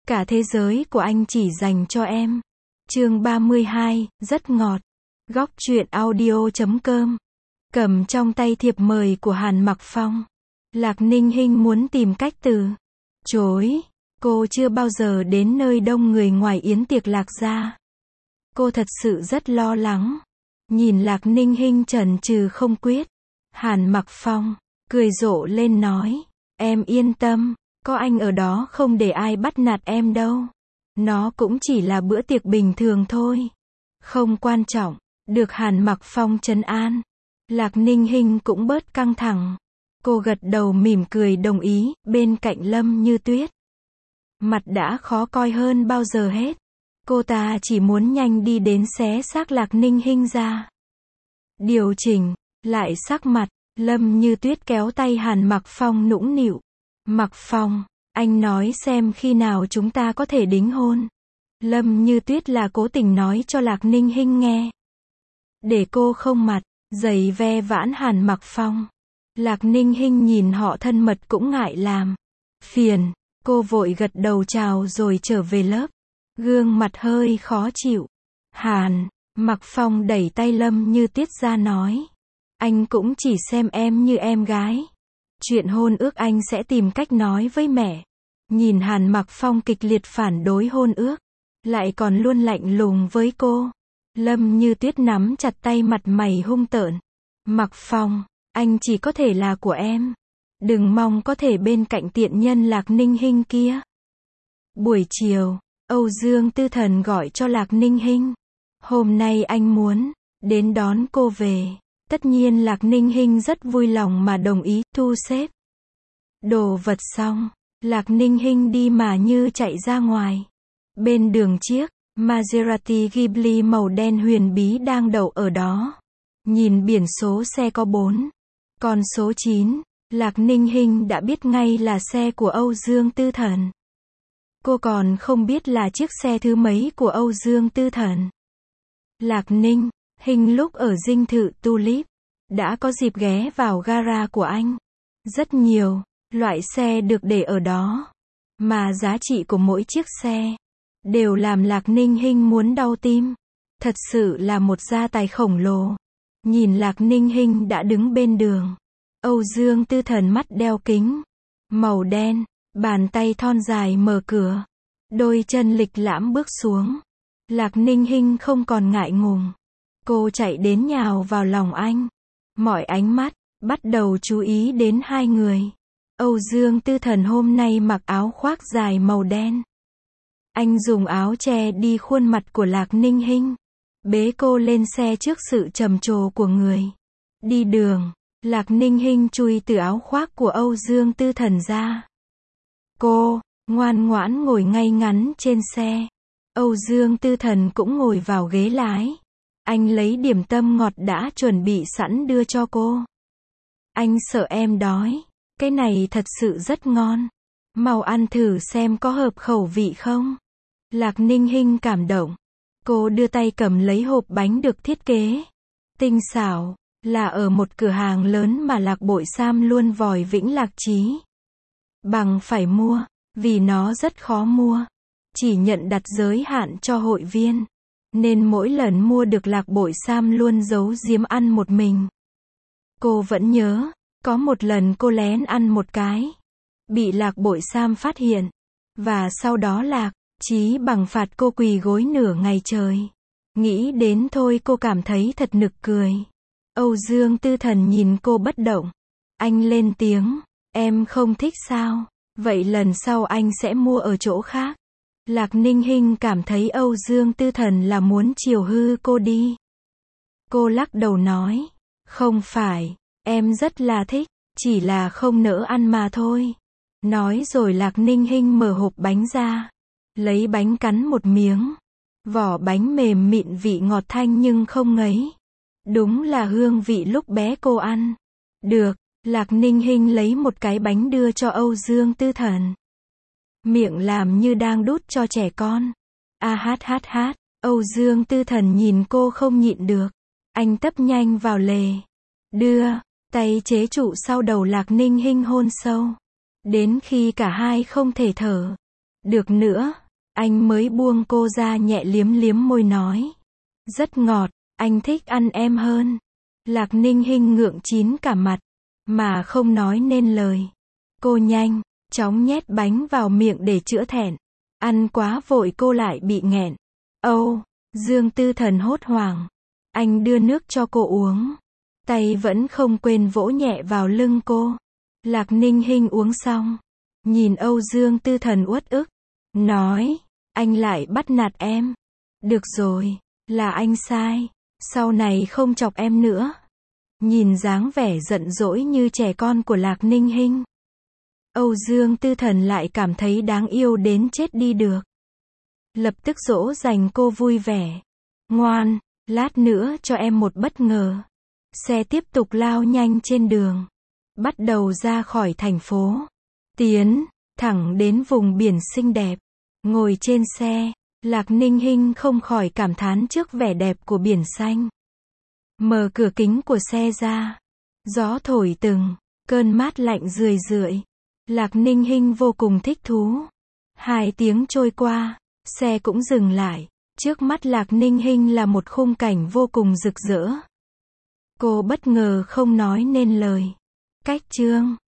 Cả thế giới của anh chỉ dành cho em. Chương 32, rất ngọt. Góc truyện audio.com. Cầm trong tay thiệp mời của Hàn Mặc Phong. Lạc Ninh Hinh muốn tìm cách từ chối. Cô chưa bao giờ đến nơi đông người ngoài yến tiệc Lạc gia. Cô thật sự rất lo lắng. Nhìn Lạc Ninh Hinh chần chừ không quyết. Hàn Mặc Phong cười rộ lên nói, em yên tâm, có anh ở đó không để ai bắt nạt em đâu. Nó cũng chỉ là bữa tiệc bình thường thôi. Không quan trọng. Được Hàn Mặc Phong trấn an. Lạc Ninh Hinh cũng bớt căng thẳng. Cô gật đầu mỉm cười đồng ý, bên cạnh Lâm Như Tuyết. Mặt đã khó coi hơn bao giờ hết. Cô ta chỉ muốn nhanh đi đến xé xác Lạc Ninh Hinh ra. Điều chỉnh lại sắc mặt, Lâm Như Tuyết kéo tay Hàn Mặc Phong nũng nịu. Mặc Phong, anh nói xem khi nào chúng ta có thể đính hôn. Lâm Như Tuyết là cố tình nói cho Lạc Ninh Hinh nghe. Để cô không mặt, dày ve vãn Hàn Mặc Phong. Lạc Ninh Hinh nhìn họ thân mật cũng ngại làm phiền. Cô vội gật đầu chào rồi trở về lớp. Gương mặt hơi khó chịu. Hàn Mặc Phong đẩy tay Lâm Như Tuyết ra nói. Anh cũng chỉ xem em như em gái. Chuyện hôn ước anh sẽ tìm cách nói với mẹ. Nhìn Hàn Mặc Phong kịch liệt phản đối hôn ước. Lại còn luôn lạnh lùng với cô. Lâm Như Tuyết nắm chặt tay mặt mày hung tợn. Mặc Phong, anh chỉ có thể là của em. Đừng mong có thể bên cạnh tiện nhân Lạc Ninh Hinh kia. Buổi chiều, Âu Dương Tư Thần gọi cho Lạc Ninh Hinh. Hôm nay anh muốn đến đón cô về. Tất nhiên Lạc Ninh Hinh rất vui lòng mà đồng ý thu xếp đồ vật xong. Lạc Ninh Hinh đi mà như chạy ra ngoài. Bên đường chiếc Maserati Ghibli màu đen huyền bí đang đậu ở đó. Nhìn biển số xe có 4 con số 9, Lạc Ninh Hinh đã biết ngay là xe của Âu Dương Tư Thần. Cô còn không biết là chiếc xe thứ mấy của Âu Dương Tư Thần. Lạc Ninh Hinh lúc ở dinh thự Tulip đã có dịp ghé vào gara của anh. Rất nhiều loại xe được để ở đó, mà giá trị của mỗi chiếc xe đều làm Lạc Ninh Hinh muốn đau tim. Thật sự là một gia tài khổng lồ. Nhìn Lạc Ninh Hinh đã đứng bên đường. Âu Dương Tư Thần mắt đeo kính màu đen, bàn tay thon dài mở cửa. Đôi chân lịch lãm bước xuống. Lạc Ninh Hinh không còn ngại ngùng. Cô chạy đến nhào vào lòng anh. Mọi ánh mắt bắt đầu chú ý đến hai người. Âu Dương Tư Thần hôm nay mặc áo khoác dài màu đen. Anh dùng áo che đi khuôn mặt của Lạc Ninh Hinh. Bế cô lên xe trước sự trầm trồ của người đi đường. Lạc Ninh Hinh chui từ áo khoác của Âu Dương Tư Thần ra. Cô ngoan ngoãn ngồi ngay ngắn trên xe. Âu Dương Tư Thần cũng ngồi vào ghế lái. Anh lấy điểm tâm ngọt đã chuẩn bị sẵn đưa cho cô. Anh sợ em đói. Cái này thật sự rất ngon. Mau ăn thử xem có hợp khẩu vị không. Lạc Ninh Hinh cảm động. Cô đưa tay cầm lấy hộp bánh được thiết kế tinh xảo, là ở một cửa hàng lớn mà Lạc Bội Sam luôn vòi vĩnh Lạc Chí bằng phải mua, vì nó rất khó mua. Chỉ nhận đặt giới hạn cho hội viên. Nên mỗi lần mua được Lạc Bội Sam luôn giấu giếm ăn một mình. Cô vẫn nhớ, có một lần cô lén ăn một cái. Bị Lạc Bội Sam phát hiện. Và sau đó Lạc Chí bằng phạt cô quỳ gối nửa ngày trời. Nghĩ đến thôi cô cảm thấy thật nực cười. Âu Dương Tư Thần nhìn cô bất động. Anh lên tiếng, em không thích sao? Vậy lần sau anh sẽ mua ở chỗ khác. Lạc Ninh Hinh cảm thấy Âu Dương Tư Thần là muốn chiều hư cô đi. Cô lắc đầu nói, không phải, em rất là thích, chỉ là không nỡ ăn mà thôi. Nói rồi Lạc Ninh Hinh mở hộp bánh ra. Lấy bánh cắn một miếng. Vỏ bánh mềm mịn vị ngọt thanh nhưng không ngấy. Đúng là hương vị lúc bé cô ăn. Được, Lạc Ninh Hinh lấy một cái bánh đưa cho Âu Dương Tư Thần. Miệng làm như đang đút cho trẻ con. A hát hát hát. Âu Dương Tư Thần nhìn cô không nhịn được. Anh tấp nhanh vào lề. Đưa tay chế trụ sau đầu Lạc Ninh Hinh hôn sâu. Đến khi cả hai không thể thở. Được nữa, anh mới buông cô ra nhẹ liếm liếm môi nói. Rất ngọt, anh thích ăn em hơn. Lạc Ninh Hinh ngượng chín cả mặt, mà không nói nên lời. Cô nhanh chóng nhét bánh vào miệng để chữa thẹn. Ăn quá vội cô lại bị nghẹn. Âu, Dương Tư Thần hốt hoảng. Anh đưa nước cho cô uống. Tay vẫn không quên vỗ nhẹ vào lưng cô. Lạc Ninh Hinh uống xong, nhìn Âu Dương Tư Thần uất ức, nói, anh lại bắt nạt em. Được rồi, là anh sai, sau này không chọc em nữa. Nhìn dáng vẻ giận dỗi như trẻ con của Lạc Ninh Hinh, Âu Dương Tư Thần lại cảm thấy đáng yêu đến chết đi được. Lập tức dỗ dành cô vui vẻ. Ngoan, lát nữa cho em một bất ngờ. Xe tiếp tục lao nhanh trên đường, bắt đầu ra khỏi thành phố, tiến thẳng đến vùng biển xinh đẹp. Ngồi trên xe, Lạc Ninh Hinh không khỏi cảm thán trước vẻ đẹp của biển xanh. Mở cửa kính của xe ra, gió thổi từng cơn mát lạnh rười rượi. Lạc Ninh Hinh vô cùng thích thú. 2 tiếng trôi qua, xe cũng dừng lại. Trước mắt Lạc Ninh Hinh là một khung cảnh vô cùng rực rỡ. Cô bất ngờ không nói nên lời. Cách chương